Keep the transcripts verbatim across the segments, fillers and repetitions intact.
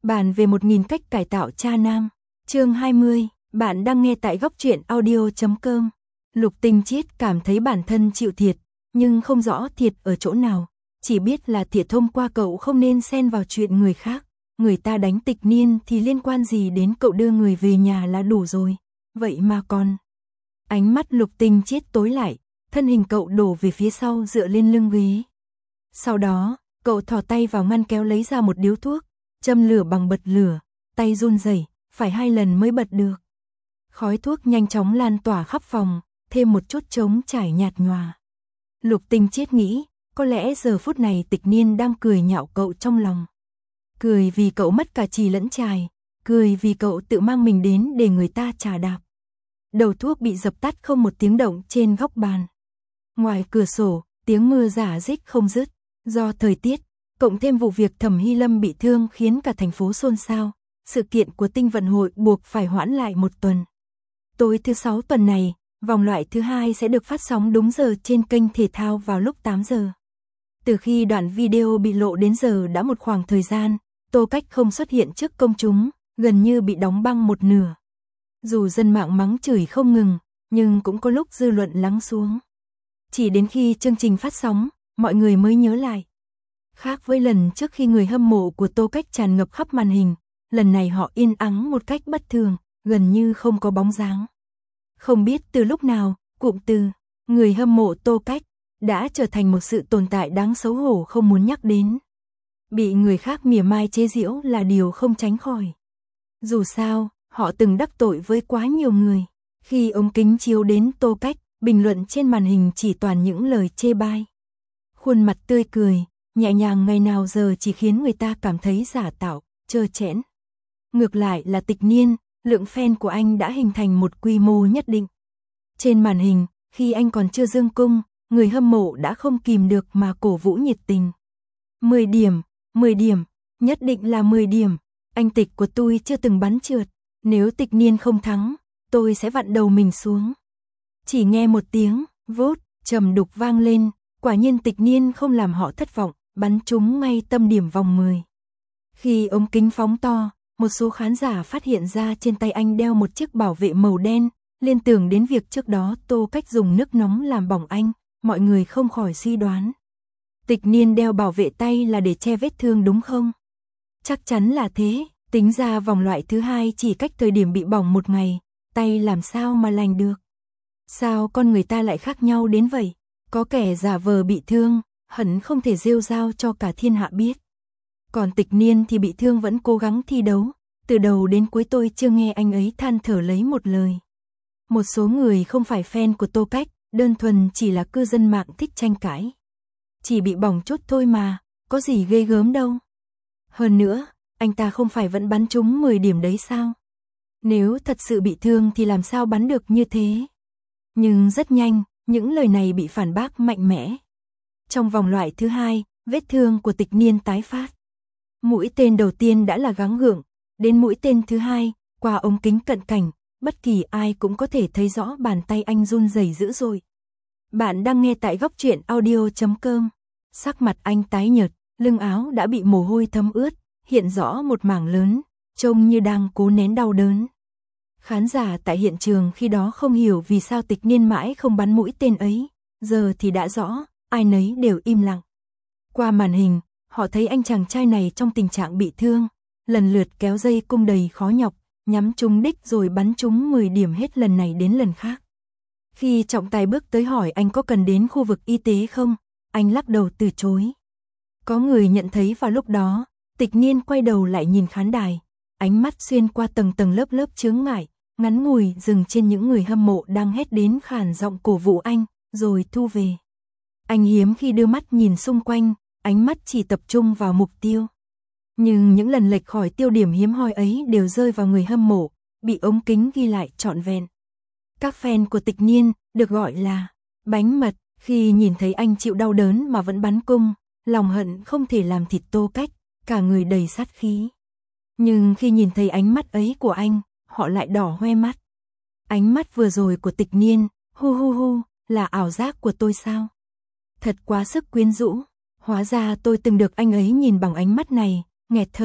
Bàn về một nghìn cách cải tạo cha nam. Chương hai mươi, bạn đang nghe tại góc truyện audio chấm com. Lục Tinh Chiết cảm thấy bản thân chịu thiệt, nhưng không rõ thiệt ở chỗ nào, chỉ biết là thiệt thông qua cậu không nên xen vào chuyện người khác. Người ta đánh Tịch Niên thì liên quan gì đến cậu đưa người về nhà là đủ rồi, vậy mà còn. Ánh mắt Lục Tinh Chiết tối lại, thân hình cậu đổ về phía sau dựa lên lưng ghế. Sau đó, cậu thò tay vào ngăn kéo lấy ra một điếu thuốc, châm lửa bằng bật lửa, tay run rẩy, phải hai lần mới bật được. Khói thuốc nhanh chóng lan tỏa khắp phòng, thêm một chút trống trải nhạt nhòa. Lục Tinh Chiết nghĩ, có lẽ giờ phút này Tịch Niên đang cười nhạo cậu trong lòng. Cười vì cậu mất cả chì lẫn chài, cười vì cậu tự mang mình đến để người ta chà đạp. Đầu thuốc bị dập tắt không một tiếng động trên góc bàn. Ngoài cửa sổ, tiếng mưa rả rích không dứt. Do thời tiết, cộng thêm vụ việc Thẩm Hy Lâm bị thương khiến cả thành phố xôn xao, sự kiện của Tinh Vận Hội buộc phải hoãn lại một tuần. Tối thứ sáu tuần này, vòng loại thứ hai sẽ được phát sóng đúng giờ trên kênh thể thao vào lúc tám giờ. Từ khi đoạn video bị lộ đến giờ đã một khoảng thời gian, Tô Cách không xuất hiện trước công chúng, gần như bị đóng băng một nửa. Dù dân mạng mắng chửi không ngừng, nhưng cũng có lúc dư luận lắng xuống. Chỉ đến khi chương trình phát sóng, mọi người mới nhớ lại. Khác với lần trước khi người hâm mộ của Tô Cách tràn ngập khắp màn hình, lần này họ yên ắng một cách bất thường, gần như không có bóng dáng. Không biết từ lúc nào, cụm từ người hâm mộ Tô Cách đã trở thành một sự tồn tại đáng xấu hổ không muốn nhắc đến. Bị người khác mỉa mai chế giễu là điều không tránh khỏi. Dù sao, họ từng đắc tội với quá nhiều người. Khi ống kính chiếu đến Tô Cách, bình luận trên màn hình chỉ toàn những lời chê bai. Khuôn mặt tươi cười, nhẹ nhàng ngày nào giờ chỉ khiến người ta cảm thấy giả tạo, trơ trẽn. Ngược lại là Tịch Niên, lượng fan của anh đã hình thành một quy mô nhất định. Trên màn hình, khi anh còn chưa dương cung, người hâm mộ đã không kìm được mà cổ vũ nhiệt tình. mười điểm, mười điểm, nhất định là mười điểm, anh Tịch của tôi chưa từng bắn trượt, nếu Tịch Niên không thắng, tôi sẽ vặn đầu mình xuống. Chỉ nghe một tiếng, vốt, trầm đục vang lên, quả nhiên Tịch Niên không làm họ thất vọng, bắn trúng ngay tâm điểm vòng mười. Khi ống kính phóng to, một số khán giả phát hiện ra trên tay anh đeo một chiếc bảo vệ màu đen, liên tưởng đến việc trước đó Tô Cách dùng nước nóng làm bỏng anh, mọi người không khỏi suy đoán. Tịch Niên đeo bảo vệ tay là để che vết thương đúng không? Chắc chắn là thế, tính ra vòng loại thứ hai chỉ cách thời điểm bị bỏng một ngày, tay làm sao mà lành được. Sao con người ta lại khác nhau đến vậy? Có kẻ giả vờ bị thương, hẳn không thể rêu rao cho cả thiên hạ biết. Còn Tịch Niên thì bị thương vẫn cố gắng thi đấu, từ đầu đến cuối tôi chưa nghe anh ấy than thở lấy một lời. Một số người không phải fan của Tô Cách, đơn thuần chỉ là cư dân mạng thích tranh cãi. Chỉ bị bỏng chút thôi mà, có gì ghê gớm đâu. Hơn nữa, anh ta không phải vẫn bắn trúng mười điểm đấy sao? Nếu thật sự bị thương thì làm sao bắn được như thế? Nhưng rất nhanh, những lời này bị phản bác mạnh mẽ. Trong vòng loại thứ hai, vết thương của Tịch Niên tái phát. Mũi tên đầu tiên đã là gắng gượng, đến mũi tên thứ hai, qua ống kính cận cảnh, bất kỳ ai cũng có thể thấy rõ bàn tay anh run rẩy dữ dội. Bạn đang nghe tại góc truyện audio chấm com. Sắc mặt anh tái nhợt, lưng áo đã bị mồ hôi thấm ướt, hiện rõ một mảng lớn, trông như đang cố nén đau đớn. Khán giả tại hiện trường khi đó không hiểu vì sao Tịch Niên mãi không bắn mũi tên ấy, giờ thì đã rõ, ai nấy đều im lặng. Qua màn hình, họ thấy anh chàng trai này trong tình trạng bị thương, lần lượt kéo dây cung đầy khó nhọc, nhắm trúng đích rồi bắn trúng mười điểm hết lần này đến lần khác. Khi trọng tài bước tới hỏi anh có cần đến khu vực y tế không, anh lắc đầu từ chối. Có người nhận thấy vào lúc đó, Tịch Niên quay đầu lại nhìn khán đài, ánh mắt xuyên qua tầng tầng lớp lớp chướng ngại, ngắn ngủi dừng trên những người hâm mộ đang hét đến khàn giọng cổ vũ anh, rồi thu về. Anh hiếm khi đưa mắt nhìn xung quanh, ánh mắt chỉ tập trung vào mục tiêu. Nhưng những lần lệch khỏi tiêu điểm hiếm hoi ấy đều rơi vào người hâm mộ, bị ống kính ghi lại trọn vẹn. Các fan của Tịch Niên, được gọi là bánh mật, khi nhìn thấy anh chịu đau đớn mà vẫn bắn cung, lòng hận không thể làm thịt Tô Cách, cả người đầy sát khí. Nhưng khi nhìn thấy ánh mắt ấy của anh, họ lại đỏ hoe mắt. Ánh mắt vừa rồi của Tịch Niên, hu hu hu, là ảo giác của tôi sao? Thật quá sức quyến rũ, hóa ra tôi từng được anh ấy nhìn bằng ánh mắt này, nghẹt thở,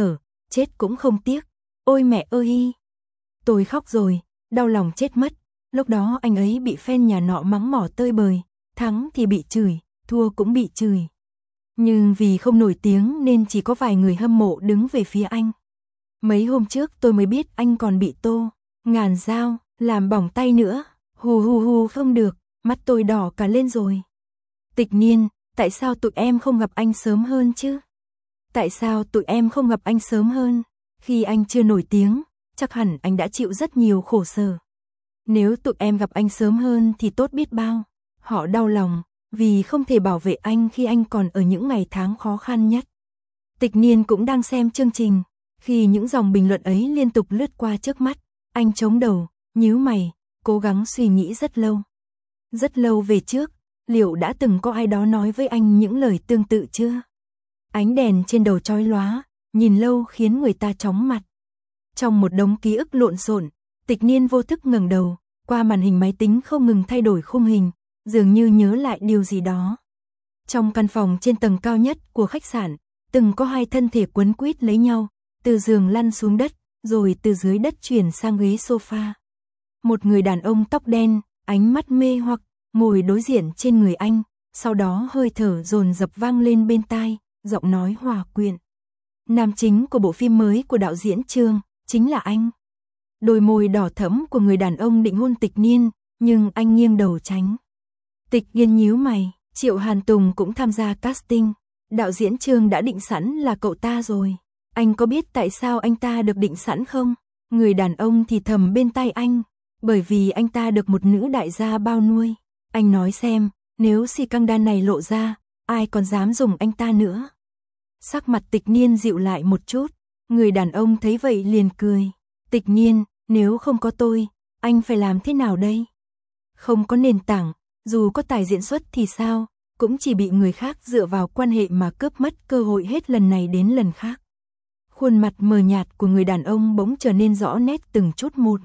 chết cũng không tiếc. Ôi mẹ ơi! Tôi khóc rồi, đau lòng chết mất. Lúc đó anh ấy bị fan nhà nọ mắng mỏ tơi bời, thắng thì bị chửi, thua cũng bị chửi. Nhưng vì không nổi tiếng nên chỉ có vài người hâm mộ đứng về phía anh. Mấy hôm trước tôi mới biết anh còn bị Tô Ngàn Dao làm bỏng tay nữa. Hù hù hù không được, mắt tôi đỏ cả lên rồi. Tịch Niên, tại sao tụi em không gặp anh sớm hơn chứ? Tại sao tụi em không gặp anh sớm hơn? Khi anh chưa nổi tiếng, chắc hẳn anh đã chịu rất nhiều khổ sở. Nếu tụi em gặp anh sớm hơn thì tốt biết bao. Họ đau lòng, vì không thể bảo vệ anh khi anh còn ở những ngày tháng khó khăn nhất. Tịch Niên cũng đang xem chương trình. Khi những dòng bình luận ấy liên tục lướt qua trước mắt, anh chống đầu, nhíu mày, cố gắng suy nghĩ rất lâu. Rất lâu về trước, liệu đã từng có ai đó nói với anh những lời tương tự chưa? Ánh đèn trên đầu chói lóa, nhìn lâu khiến người ta chóng mặt. Trong một đống ký ức lộn xộn, Tịch Niên vô thức ngẩng đầu, qua màn hình máy tính không ngừng thay đổi khung hình, dường như nhớ lại điều gì đó. Trong căn phòng trên tầng cao nhất của khách sạn, từng có hai thân thể quấn quýt lấy nhau, từ giường lăn xuống đất, rồi từ dưới đất chuyển sang ghế sofa. Một người đàn ông tóc đen, ánh mắt mê hoặc, ngồi đối diện trên người anh, sau đó hơi thở dồn dập vang lên bên tai, giọng nói hòa quyện. Nam chính của bộ phim mới của đạo diễn Trương, chính là anh. Đôi môi đỏ thẫm của người đàn ông định hôn Tịch Niên, nhưng anh nghiêng đầu tránh. Tịch Niên nhíu mày, Triệu Hàn Tùng cũng tham gia casting. Đạo diễn Trương đã định sẵn là cậu ta rồi. Anh có biết tại sao anh ta được định sẵn không? Người đàn ông thì thầm bên tai anh. Bởi vì anh ta được một nữ đại gia bao nuôi. Anh nói xem, nếu si căng đan này lộ ra, ai còn dám dùng anh ta nữa? Sắc mặt Tịch Niên dịu lại một chút. Người đàn ông thấy vậy liền cười. Tịch Niên, nếu không có tôi, anh phải làm thế nào đây? Không có nền tảng, dù có tài diễn xuất thì sao, cũng chỉ bị người khác dựa vào quan hệ mà cướp mất cơ hội hết lần này đến lần khác. Khuôn mặt mờ nhạt của người đàn ông bỗng trở nên rõ nét từng chút một.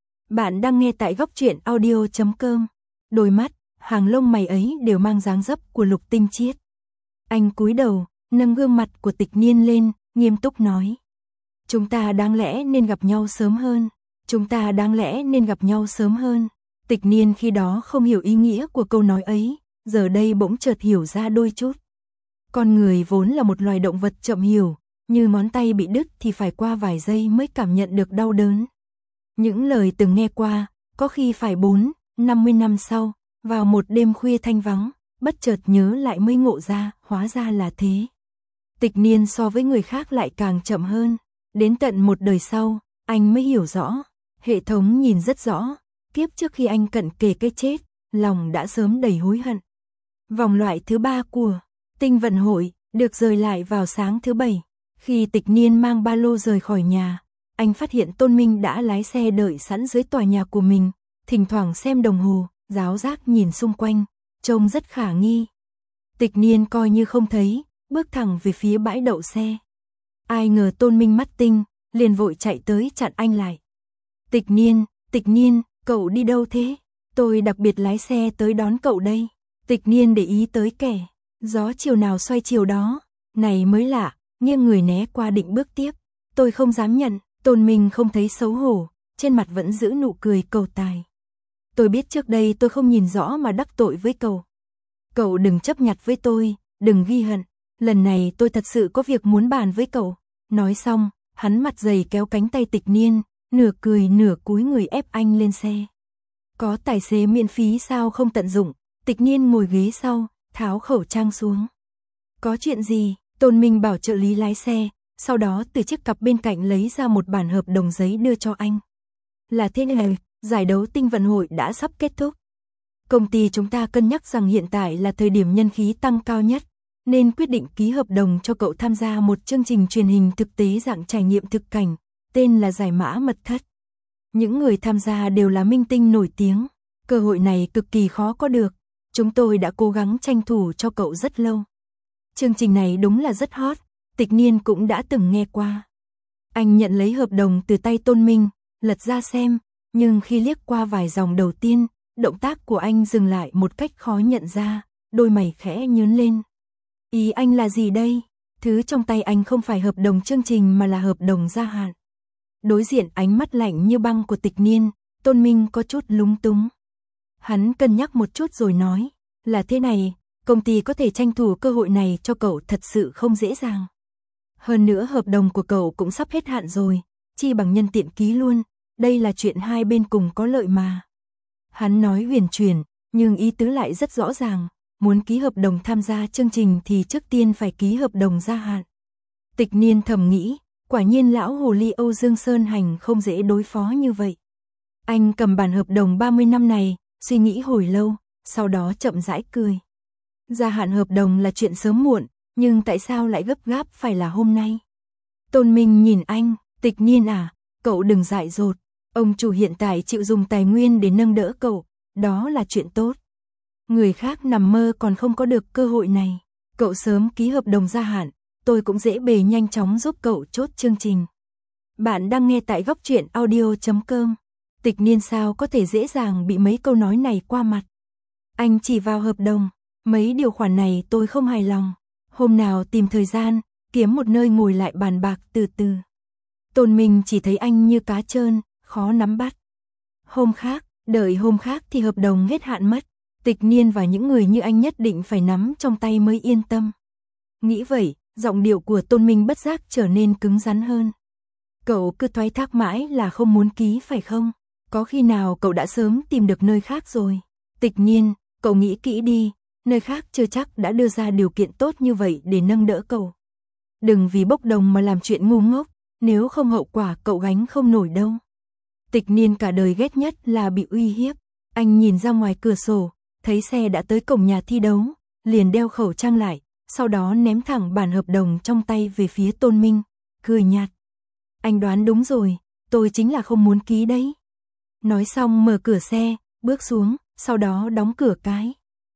Bạn đang nghe tại góc truyện audio chấm com. Đôi mắt, hàng lông mày ấy đều mang dáng dấp của Lục Tinh Chiết. Anh cúi đầu, nâng gương mặt của Tịch Niên lên, nghiêm túc nói. Chúng ta đáng lẽ nên gặp nhau sớm hơn. Chúng ta đáng lẽ nên gặp nhau sớm hơn. Tịch Niên khi đó không hiểu ý nghĩa của câu nói ấy, giờ đây bỗng chợt hiểu ra đôi chút. Con người vốn là một loài động vật chậm hiểu, như ngón tay bị đứt thì phải qua vài giây mới cảm nhận được đau đớn. Những lời từng nghe qua, có khi phải bốn, năm mươi năm sau, vào một đêm khuya thanh vắng, bất chợt nhớ lại mới ngộ ra, hóa ra là thế. Tịch Niên so với người khác lại càng chậm hơn, đến tận một đời sau, anh mới hiểu rõ, hệ thống nhìn rất rõ, kiếp trước khi anh cận kề cái chết, lòng đã sớm đầy hối hận. Vòng loại thứ ba của Tinh Vận Hội được rời lại vào sáng thứ bảy. Khi Tịch Niên mang ba lô rời khỏi nhà, anh phát hiện Tôn Minh đã lái xe đợi sẵn dưới tòa nhà của mình, thỉnh thoảng xem đồng hồ, giáo giác nhìn xung quanh, trông rất khả nghi. Tịch Niên coi như không thấy, bước thẳng về phía bãi đậu xe. Ai ngờ Tôn Minh mắt tinh, liền vội chạy tới chặn anh lại. Tịch Niên, Tịch Niên, cậu đi đâu thế? Tôi đặc biệt lái xe tới đón cậu đây. Tịch Niên để ý tới kẻ, gió chiều nào xoay chiều đó, này mới lạ, nghiêng người né qua định bước tiếp. Tôi không dám nhận, Tôn Minh không thấy xấu hổ, trên mặt vẫn giữ nụ cười cầu tài. Tôi biết trước đây tôi không nhìn rõ mà đắc tội với cậu. Cậu đừng chấp nhặt với tôi, đừng ghi hận, lần này tôi thật sự có việc muốn bàn với cậu. Nói xong, hắn mặt dày kéo cánh tay Tịch Niên, nửa cười nửa cúi người ép anh lên xe. Có tài xế miễn phí sao không tận dụng? Tịch Niên ngồi ghế sau, tháo khẩu trang xuống. Có chuyện gì? Tôn Minh bảo trợ lý lái xe, sau đó từ chiếc cặp bên cạnh lấy ra một bản hợp đồng giấy đưa cho anh. Là thế này, giải đấu Tinh Vận Hội đã sắp kết thúc. Công ty chúng ta cân nhắc rằng hiện tại là thời điểm nhân khí tăng cao nhất, nên quyết định ký hợp đồng cho cậu tham gia một chương trình truyền hình thực tế dạng trải nghiệm thực cảnh, tên là Giải Mã Mật Thất. Những người tham gia đều là minh tinh nổi tiếng, cơ hội này cực kỳ khó có được. Chúng tôi đã cố gắng tranh thủ cho cậu rất lâu. Chương trình này đúng là rất hot, Tịch Niên cũng đã từng nghe qua. Anh nhận lấy hợp đồng từ tay Tôn Minh, lật ra xem, nhưng khi liếc qua vài dòng đầu tiên, động tác của anh dừng lại một cách khó nhận ra, đôi mày khẽ nhướng lên. Ý anh là gì đây? Thứ trong tay anh không phải hợp đồng chương trình mà là hợp đồng gia hạn. Đối diện ánh mắt lạnh như băng của Tịch Niên, Tôn Minh có chút lúng túng. Hắn cân nhắc một chút rồi nói, là thế này, công ty có thể tranh thủ cơ hội này cho cậu thật sự không dễ dàng. Hơn nữa hợp đồng của cậu cũng sắp hết hạn rồi, chi bằng nhân tiện ký luôn, đây là chuyện hai bên cùng có lợi mà. Hắn nói huyền chuyển, nhưng ý tứ lại rất rõ ràng, muốn ký hợp đồng tham gia chương trình thì trước tiên phải ký hợp đồng gia hạn. Tịch Niên thầm nghĩ, quả nhiên lão hồ ly Âu Dương Sơn Hành không dễ đối phó như vậy. Anh cầm bản hợp đồng ba mươi năm này, suy nghĩ hồi lâu, sau đó chậm rãi cười. Gia hạn hợp đồng là chuyện sớm muộn, nhưng tại sao lại gấp gáp phải là hôm nay? Tôn Minh nhìn anh, Tịch Niên à, cậu đừng dại dột, ông chủ hiện tại chịu dùng tài nguyên để nâng đỡ cậu, đó là chuyện tốt. Người khác nằm mơ còn không có được cơ hội này, cậu sớm ký hợp đồng gia hạn, tôi cũng dễ bề nhanh chóng giúp cậu chốt chương trình. Bạn đang nghe tại góc truyện audio chấm com. Tịch Niên sao có thể dễ dàng bị mấy câu nói này qua mặt. Anh chỉ vào hợp đồng, mấy điều khoản này tôi không hài lòng. Hôm nào tìm thời gian, kiếm một nơi ngồi lại bàn bạc từ từ. Tôn Minh chỉ thấy anh như cá trơn, khó nắm bắt. Hôm khác, đợi hôm khác thì hợp đồng hết hạn mất. Tịch Niên và những người như anh nhất định phải nắm trong tay mới yên tâm. Nghĩ vậy, giọng điệu của Tôn Minh bất giác trở nên cứng rắn hơn. Cậu cứ thoái thác mãi là không muốn ký phải không? Có khi nào cậu đã sớm tìm được nơi khác rồi? Tịch Niên, cậu nghĩ kỹ đi, nơi khác chưa chắc đã đưa ra điều kiện tốt như vậy để nâng đỡ cậu. Đừng vì bốc đồng mà làm chuyện ngu ngốc, nếu không hậu quả cậu gánh không nổi đâu. Tịch Niên cả đời ghét nhất là bị uy hiếp. Anh nhìn ra ngoài cửa sổ, thấy xe đã tới cổng nhà thi đấu, liền đeo khẩu trang lại, sau đó ném thẳng bản hợp đồng trong tay về phía Tôn Minh, cười nhạt. Anh đoán đúng rồi, tôi chính là không muốn ký đấy. Nói xong mở cửa xe, bước xuống, sau đó đóng cửa cái.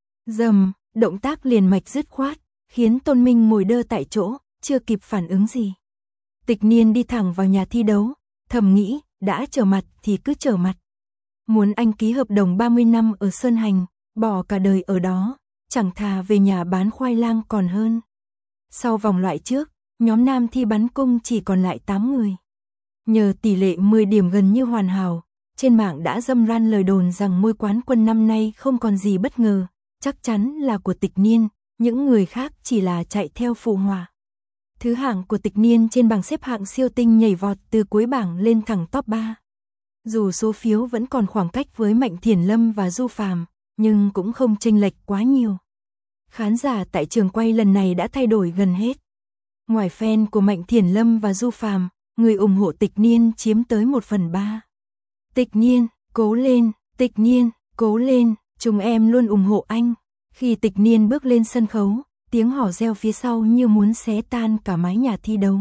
Dầm, động tác liền mạch dứt khoát, khiến Tôn Minh ngồi đơ tại chỗ, chưa kịp phản ứng gì. Tịch Niên đi thẳng vào nhà thi đấu, thầm nghĩ, đã trở mặt thì cứ trở mặt. Muốn anh ký hợp đồng ba mươi năm ở Sơn Hành, bỏ cả đời ở đó, chẳng thà về nhà bán khoai lang còn hơn. Sau vòng loại trước, nhóm nam thi bắn cung chỉ còn lại tám người. Nhờ tỷ lệ mười điểm gần như hoàn hảo, trên mạng đã râm ran lời đồn rằng ngôi quán quân năm nay không còn gì bất ngờ, chắc chắn là của Tịch Niên, những người khác chỉ là chạy theo phụ họa. Thứ hạng của Tịch Niên trên bảng xếp hạng siêu tinh nhảy vọt từ cuối bảng lên thẳng top ba. Dù số phiếu vẫn còn khoảng cách với Mạnh Thiển Lâm và Du Phàm, nhưng cũng không chênh lệch quá nhiều. Khán giả tại trường quay lần này đã thay đổi gần hết. Ngoài fan của Mạnh Thiển Lâm và Du Phàm, người ủng hộ Tịch Niên chiếm tới một phần ba. Tịch Niên, cố lên, Tịch Niên, cố lên, chúng em luôn ủng hộ anh. Khi Tịch Niên bước lên sân khấu, tiếng hò reo phía sau như muốn xé tan cả mái nhà thi đấu.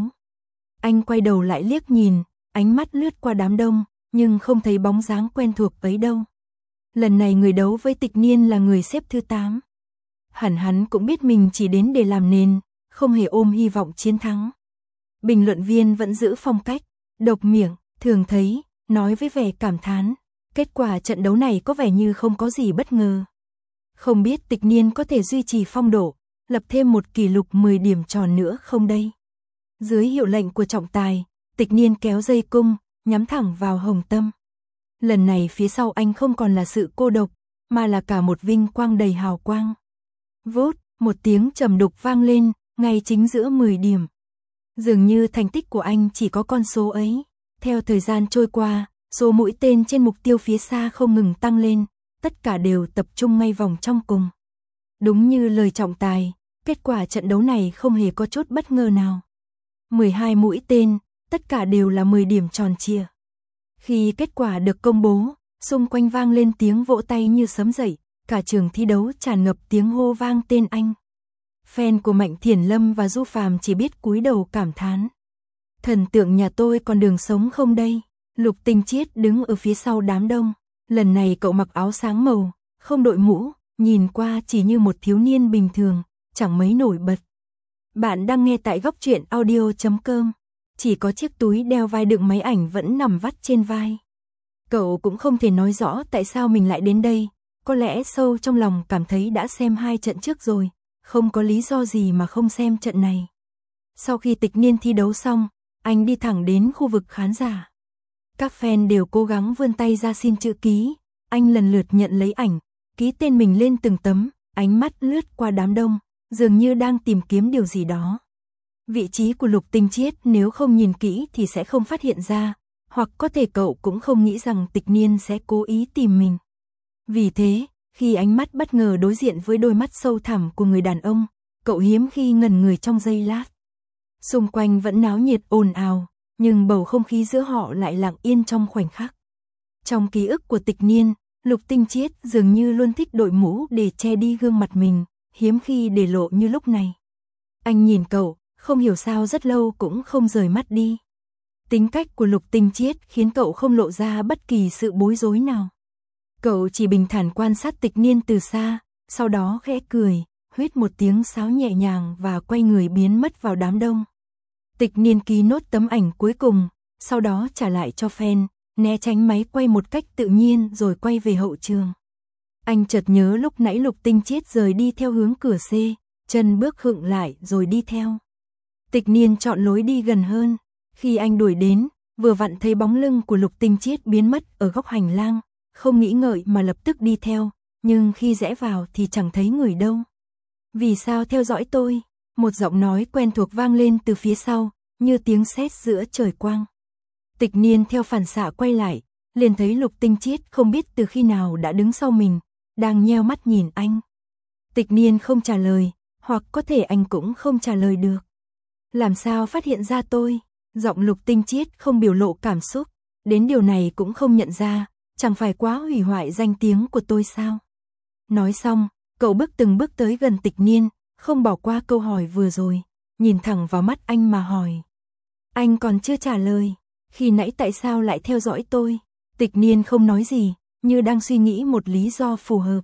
Anh quay đầu lại liếc nhìn, ánh mắt lướt qua đám đông, nhưng không thấy bóng dáng quen thuộc ấy đâu. Lần này người đấu với Tịch Niên là người xếp thứ tám. Hẳn hắn cũng biết mình chỉ đến để làm nền, không hề ôm hy vọng chiến thắng. Bình luận viên vẫn giữ phong cách, độc miệng, thường thấy, nói với vẻ cảm thán. Kết quả trận đấu này có vẻ như không có gì bất ngờ. Không biết Tịch Niên có thể duy trì phong độ, lập thêm một kỷ lục mười điểm tròn nữa không đây? Dưới hiệu lệnh của trọng tài, Tịch Niên kéo dây cung, nhắm thẳng vào Hồng Tâm. Lần này phía sau anh không còn là sự cô độc, mà là cả một vinh quang đầy hào quang. Vốt, một tiếng trầm đục vang lên, ngay chính giữa mười điểm. Dường như thành tích của anh chỉ có con số ấy. Theo thời gian trôi qua, số mũi tên trên mục tiêu phía xa không ngừng tăng lên, tất cả đều tập trung ngay vòng trong cùng. Đúng như lời trọng tài, kết quả trận đấu này không hề có chút bất ngờ nào. mười hai mũi tên, tất cả đều là mười điểm tròn trịa. Khi kết quả được công bố, xung quanh vang lên tiếng vỗ tay như sấm dậy, cả trường thi đấu tràn ngập tiếng hô vang tên anh. Fan của Mạnh Thiển Lâm và Du Phàm chỉ biết cúi đầu cảm thán. Thần tượng nhà tôi còn đường sống không đây? Lục Tinh Chiết đứng ở phía sau đám đông. Lần này cậu mặc áo sáng màu, không đội mũ, nhìn qua chỉ như một thiếu niên bình thường, chẳng mấy nổi bật. Bạn đang nghe tại góc truyện audio chấm com. Chỉ có chiếc túi đeo vai đựng máy ảnh vẫn nằm vắt trên vai. Cậu cũng không thể nói rõ tại sao mình lại đến đây. Có lẽ sâu trong lòng cảm thấy đã xem hai trận trước rồi, không có lý do gì mà không xem trận này. Sau khi Tịch Niên thi đấu xong, anh đi thẳng đến khu vực khán giả. Các fan đều cố gắng vươn tay ra xin chữ ký, anh lần lượt nhận lấy ảnh, ký tên mình lên từng tấm, ánh mắt lướt qua đám đông, dường như đang tìm kiếm điều gì đó. Vị trí của Lục Tinh Chiết nếu không nhìn kỹ thì sẽ không phát hiện ra, hoặc có thể cậu cũng không nghĩ rằng Tịch Niên sẽ cố ý tìm mình. Vì thế, khi ánh mắt bất ngờ đối diện với đôi mắt sâu thẳm của người đàn ông, cậu hiếm khi ngẩn người trong giây lát. Xung quanh vẫn náo nhiệt ồn ào, nhưng bầu không khí giữa họ lại lặng yên trong khoảnh khắc. Trong ký ức của Tịch Niên, Lục Tinh Chiết dường như luôn thích đội mũ để che đi gương mặt mình, hiếm khi để lộ như lúc này. Anh nhìn cậu, không hiểu sao rất lâu cũng không rời mắt đi. Tính cách của Lục Tinh Chiết khiến cậu không lộ ra bất kỳ sự bối rối nào. Cậu chỉ bình thản quan sát Tịch Niên từ xa, sau đó khẽ cười, huýt một tiếng sáo nhẹ nhàng và quay người biến mất vào đám đông. Tịch Niên ký nốt tấm ảnh cuối cùng, sau đó trả lại cho fan, né tránh máy quay một cách tự nhiên rồi quay về hậu trường. Anh chợt nhớ lúc nãy Lục Tinh Chiết rời đi theo hướng cửa C, chân bước khựng lại rồi đi theo. Tịch Niên chọn lối đi gần hơn, khi anh đuổi đến, vừa vặn thấy bóng lưng của Lục Tinh Chiết biến mất ở góc hành lang, không nghĩ ngợi mà lập tức đi theo, nhưng khi rẽ vào thì chẳng thấy người đâu. Vì sao theo dõi tôi? Một giọng nói quen thuộc vang lên từ phía sau, như tiếng sét giữa trời quang. Tịch Niên theo phản xạ quay lại, liền thấy Lục Tinh Chiết không biết từ khi nào đã đứng sau mình, đang nheo mắt nhìn anh. Tịch Niên không trả lời, hoặc có thể anh cũng không trả lời được. Làm sao phát hiện ra tôi? Giọng Lục Tinh Chiết không biểu lộ cảm xúc, đến điều này cũng không nhận ra, chẳng phải quá hủy hoại danh tiếng của tôi sao? Nói xong, cậu bước từng bước tới gần Tịch Niên, không bỏ qua câu hỏi vừa rồi, nhìn thẳng vào mắt anh mà hỏi. Anh còn chưa trả lời, khi nãy tại sao lại theo dõi tôi? Tịch Niên không nói gì, như đang suy nghĩ một lý do phù hợp.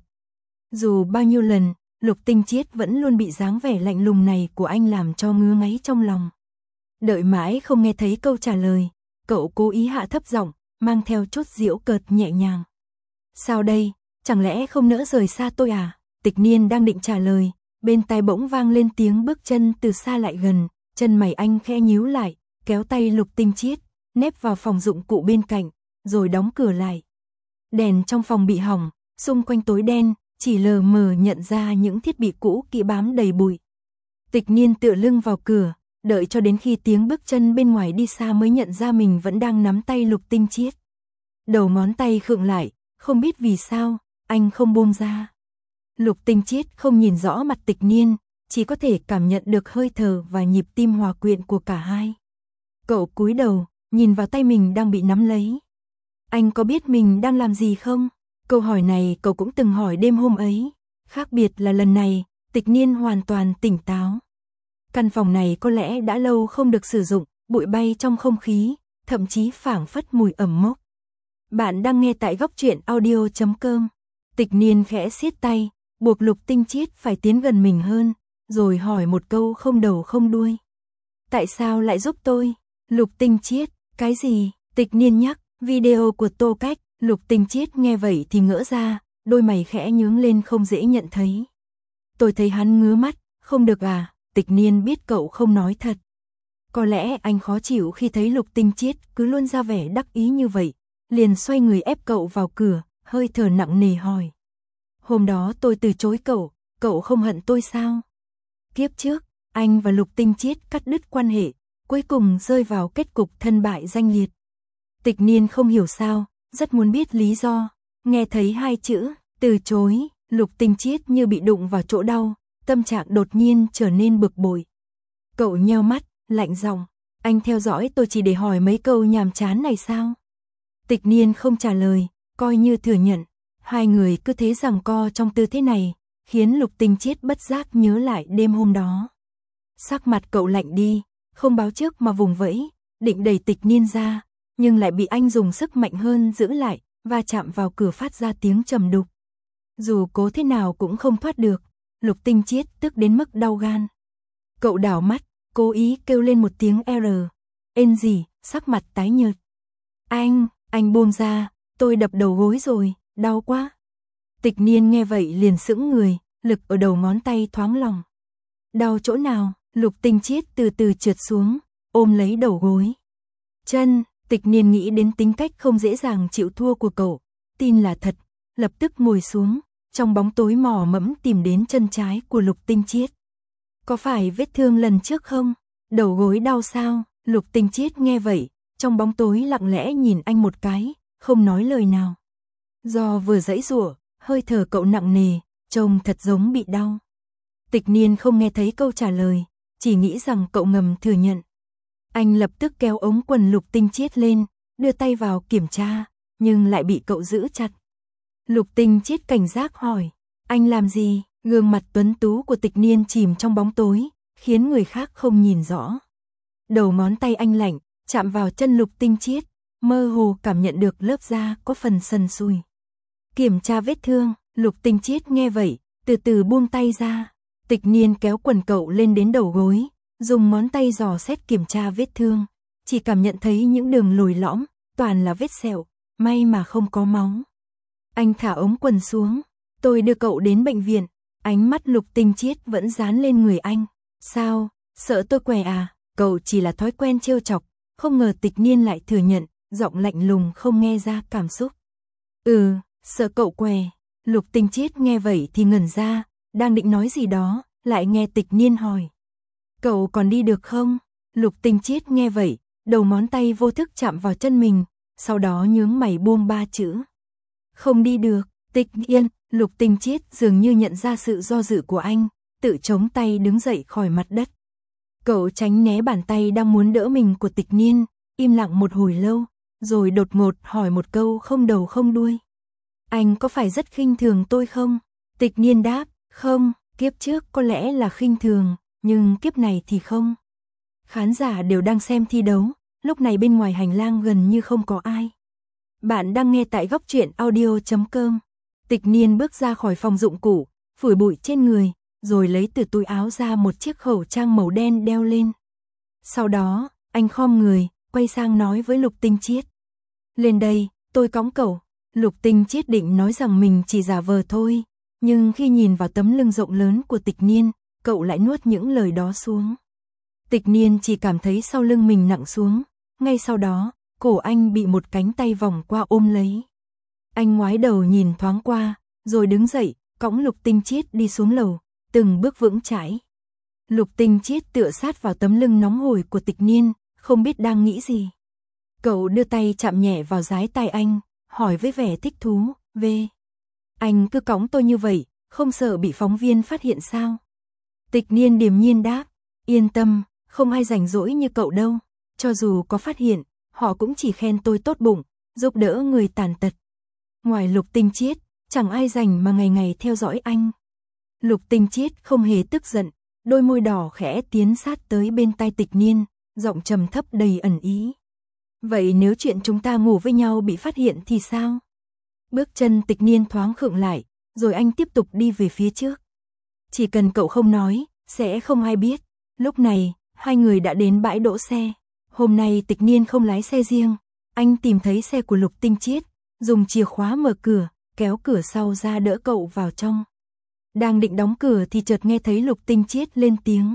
Dù bao nhiêu lần, Lục Tinh Chiết vẫn luôn bị dáng vẻ lạnh lùng này của anh làm cho ngứa ngáy trong lòng. Đợi mãi không nghe thấy câu trả lời, cậu cố ý hạ thấp giọng, mang theo chút giễu cợt nhẹ nhàng. Sao đây, chẳng lẽ không nỡ rời xa tôi à? Tịch Niên đang định trả lời, bên tai bỗng vang lên tiếng bước chân từ xa lại gần, chân mày anh khẽ nhíu lại, kéo tay Lục Tinh Chiết, nép vào phòng dụng cụ bên cạnh, rồi đóng cửa lại. Đèn trong phòng bị hỏng, xung quanh tối đen, chỉ lờ mờ nhận ra những thiết bị cũ kỹ bám đầy bụi. Tịch Niên tựa lưng vào cửa, đợi cho đến khi tiếng bước chân bên ngoài đi xa mới nhận ra mình vẫn đang nắm tay Lục Tinh Chiết. Đầu ngón tay khựng lại, không biết vì sao, anh không buông ra. Lục Tinh Chiết không nhìn rõ mặt Tịch Niên, chỉ có thể cảm nhận được hơi thở và nhịp tim hòa quyện của cả hai. Cậu cúi đầu, nhìn vào tay mình đang bị nắm lấy. Anh có biết mình đang làm gì không? Câu hỏi này cậu cũng từng hỏi đêm hôm ấy. Khác biệt là lần này, Tịch Niên hoàn toàn tỉnh táo. Căn phòng này có lẽ đã lâu không được sử dụng, bụi bay trong không khí, thậm chí phảng phất mùi ẩm mốc. Bạn đang nghe tại góc truyện audio chấm com. Tịch Niên khẽ siết tay, buộc Lục Tinh Chiết phải tiến gần mình hơn, rồi hỏi một câu không đầu không đuôi. Tại sao lại giúp tôi? Lục Tinh Chiết, cái gì? Tịch Niên nhắc, video của Tô Cách. Lục Tinh Chiết nghe vậy thì ngỡ ra, đôi mày khẽ nhướng lên không dễ nhận thấy. Tôi thấy hắn ngứa mắt, không được à? Tịch Niên biết cậu không nói thật. Có lẽ anh khó chịu khi thấy Lục Tinh Chiết cứ luôn ra vẻ đắc ý như vậy, liền xoay người ép cậu vào cửa, hơi thở nặng nề hỏi. Hôm đó tôi từ chối cậu, cậu không hận tôi sao? Kiếp trước, anh và Lục Tinh Chiết cắt đứt quan hệ, cuối cùng rơi vào kết cục thân bại danh liệt. Tịch Niên không hiểu sao, rất muốn biết lý do, nghe thấy hai chữ, từ chối, Lục Tinh Chiết như bị đụng vào chỗ đau, tâm trạng đột nhiên trở nên bực bội. Cậu nheo mắt, lạnh giọng, anh theo dõi tôi chỉ để hỏi mấy câu nhàm chán này sao? Tịch Niên không trả lời, coi như thừa nhận. Hai người cứ thế giằng co trong tư thế này, khiến Lục Tinh Chiết bất giác nhớ lại đêm hôm đó. Sắc mặt cậu lạnh đi, không báo trước mà vùng vẫy, định đẩy Tịch Niên ra, nhưng lại bị anh dùng sức mạnh hơn giữ lại, và chạm vào cửa phát ra tiếng trầm đục. Dù cố thế nào cũng không thoát được, Lục Tinh Chiết tức đến mức đau gan. Cậu đảo mắt, cố ý kêu lên một tiếng R. Ên gì, sắc mặt tái nhợt. Anh, anh buông ra, tôi đập đầu gối rồi, đau quá. Tịch Niên nghe vậy liền sững người, lực ở đầu ngón tay thoáng lòng. Đau chỗ nào? Lục Tinh Chiết từ từ trượt xuống, ôm lấy đầu gối. Chân, Tịch Niên nghĩ đến tính cách không dễ dàng chịu thua của cậu, tin là thật, lập tức ngồi xuống, trong bóng tối mò mẫm tìm đến chân trái của Lục Tinh Chiết. Có phải vết thương lần trước không? Đầu gối đau sao? Lục Tinh Chiết nghe vậy, trong bóng tối lặng lẽ nhìn anh một cái, không nói lời nào. Do vừa giãy giụa, hơi thở cậu nặng nề, trông thật giống bị đau. Tịch Niên không nghe thấy câu trả lời, chỉ nghĩ rằng cậu ngầm thừa nhận. Anh lập tức kéo ống quần Lục Tinh Chiết lên, đưa tay vào kiểm tra, nhưng lại bị cậu giữ chặt. Lục Tinh Chiết cảnh giác hỏi, anh làm gì? Gương mặt tuấn tú của Tịch Niên chìm trong bóng tối, khiến người khác không nhìn rõ. Đầu ngón tay anh lạnh, chạm vào chân Lục Tinh Chiết, mơ hồ cảm nhận được lớp da có phần sần sùi. Kiểm tra vết thương, Lục Tinh Chiết nghe vậy, từ từ buông tay ra. Tịch Niên kéo quần cậu lên đến đầu gối, dùng ngón tay dò xét kiểm tra vết thương, chỉ cảm nhận thấy những đường lồi lõm, toàn là vết sẹo, may mà không có máu. Anh thả ống quần xuống, tôi đưa cậu đến bệnh viện, ánh mắt Lục Tinh Chiết vẫn dán lên người anh. Sao, sợ tôi què à? Cậu chỉ là thói quen trêu chọc, không ngờ Tịch Niên lại thừa nhận, giọng lạnh lùng không nghe ra cảm xúc. Ừ, sợ cậu què. Lục Tinh Chiết nghe vậy thì ngẩn ra, đang định nói gì đó, lại nghe Tịch Niên hỏi. Cậu còn đi được không? Lục Tinh Chiết nghe vậy, đầu ngón tay vô thức chạm vào chân mình, sau đó nhướng mày buông ba chữ. Không đi được. Tịch Niên, Lục Tinh Chiết dường như nhận ra sự do dự của anh, tự chống tay đứng dậy khỏi mặt đất. Cậu tránh né bàn tay đang muốn đỡ mình của Tịch Niên, im lặng một hồi lâu, rồi đột ngột hỏi một câu không đầu không đuôi. Anh có phải rất khinh thường tôi không? Tịch Niên đáp, không, kiếp trước có lẽ là khinh thường, nhưng kiếp này thì không. Khán giả đều đang xem thi đấu, lúc này bên ngoài hành lang gần như không có ai. Bạn đang nghe tại góc truyện audio chấm com. Tịch Niên bước ra khỏi phòng dụng cụ, phủi bụi trên người, rồi lấy từ túi áo ra một chiếc khẩu trang màu đen đeo lên. Sau đó, anh khom người, quay sang nói với Lục Tinh Chiết. Lên đây, tôi cõng cậu. Lục Tinh Chiết định nói rằng mình chỉ giả vờ thôi, nhưng khi nhìn vào tấm lưng rộng lớn của Tịch Niên, cậu lại nuốt những lời đó xuống. Tịch Niên chỉ cảm thấy sau lưng mình nặng xuống, ngay sau đó, cổ anh bị một cánh tay vòng qua ôm lấy. Anh ngoái đầu nhìn thoáng qua, rồi đứng dậy, cõng Lục Tinh Chiết đi xuống lầu, từng bước vững chãi. Lục Tinh Chiết tựa sát vào tấm lưng nóng hổi của Tịch Niên, không biết đang nghĩ gì. Cậu đưa tay chạm nhẹ vào dái tai anh, hỏi với vẻ thích thú, về. Anh cứ cõng tôi như vậy, không sợ bị phóng viên phát hiện sao? Tịch Niên điềm nhiên đáp, yên tâm, không ai rảnh rỗi như cậu đâu. Cho dù có phát hiện, họ cũng chỉ khen tôi tốt bụng, giúp đỡ người tàn tật. Ngoài Lục Tinh Chiết, chẳng ai rảnh mà ngày ngày theo dõi anh. Lục Tinh Chiết không hề tức giận, đôi môi đỏ khẽ tiến sát tới bên tai Tịch Niên, giọng trầm thấp đầy ẩn ý. Vậy nếu chuyện chúng ta ngủ với nhau bị phát hiện thì sao? Bước chân Tịch Niên thoáng khựng lại, rồi anh tiếp tục đi về phía trước. Chỉ cần cậu không nói, sẽ không ai biết. Lúc này, hai người đã đến bãi đỗ xe. Hôm nay Tịch Niên không lái xe riêng, anh tìm thấy xe của Lục Tinh Chiết, dùng chìa khóa mở cửa, kéo cửa sau ra đỡ cậu vào trong. Đang định đóng cửa thì chợt nghe thấy Lục Tinh Chiết lên tiếng.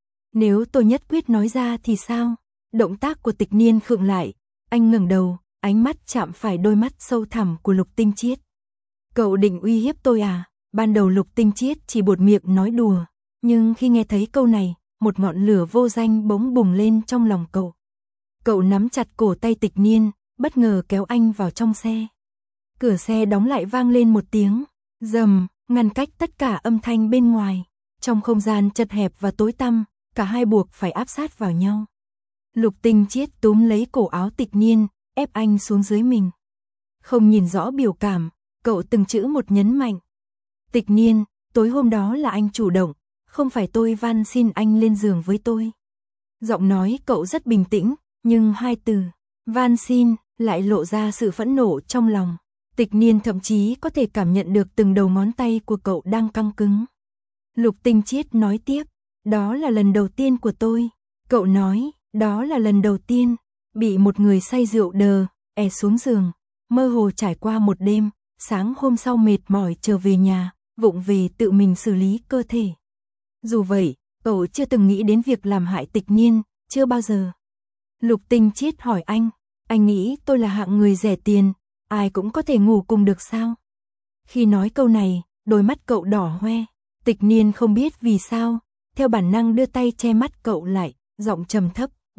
Nếu tôi nhất quyết nói ra thì sao? Động tác của Tịch Niên khựng lại, anh ngẩng đầu, ánh mắt chạm phải đôi mắt sâu thẳm của Lục Tinh Chiết. Cậu định uy hiếp tôi à? Ban đầu Lục Tinh Chiết chỉ buột miệng nói đùa, nhưng khi nghe thấy câu này, một ngọn lửa vô danh bỗng bùng lên trong lòng cậu. Cậu nắm chặt cổ tay Tịch Niên, bất ngờ kéo anh vào trong xe. Cửa xe đóng lại vang lên một tiếng rầm, ngăn cách tất cả âm thanh bên ngoài. Trong không gian chật hẹp và tối tăm, cả hai buộc phải áp sát vào nhau. Lục Tinh Chiết túm lấy cổ áo Tịch Niên, ép anh xuống dưới mình. Không nhìn rõ biểu cảm, cậu từng chữ một nhấn mạnh. Tịch Niên, tối hôm đó là anh chủ động, không phải tôi van xin anh lên giường với tôi. Giọng nói cậu rất bình tĩnh, nhưng hai từ van xin lại lộ ra sự phẫn nộ trong lòng. Tịch Niên thậm chí có thể cảm nhận được từng đầu ngón tay của cậu đang căng cứng. Lục Tinh Chiết nói tiếp, đó là lần đầu tiên của tôi. Cậu nói, đó là lần đầu tiên, bị một người say rượu đờ, è xuống giường, mơ hồ trải qua một đêm, sáng hôm sau mệt mỏi trở về nhà, vụng về tự mình xử lý cơ thể. Dù vậy, Cậu chưa từng nghĩ đến việc làm hại Tịch Niên, chưa bao giờ. Lục Tinh Chiết hỏi anh, anh nghĩ tôi là hạng người rẻ tiền, ai cũng có thể ngủ cùng được sao? Khi nói câu này, đôi mắt cậu đỏ hoe. Tịch Niên không biết vì sao, theo bản năng đưa tay che mắt cậu lại, giọng trầm thấp, B.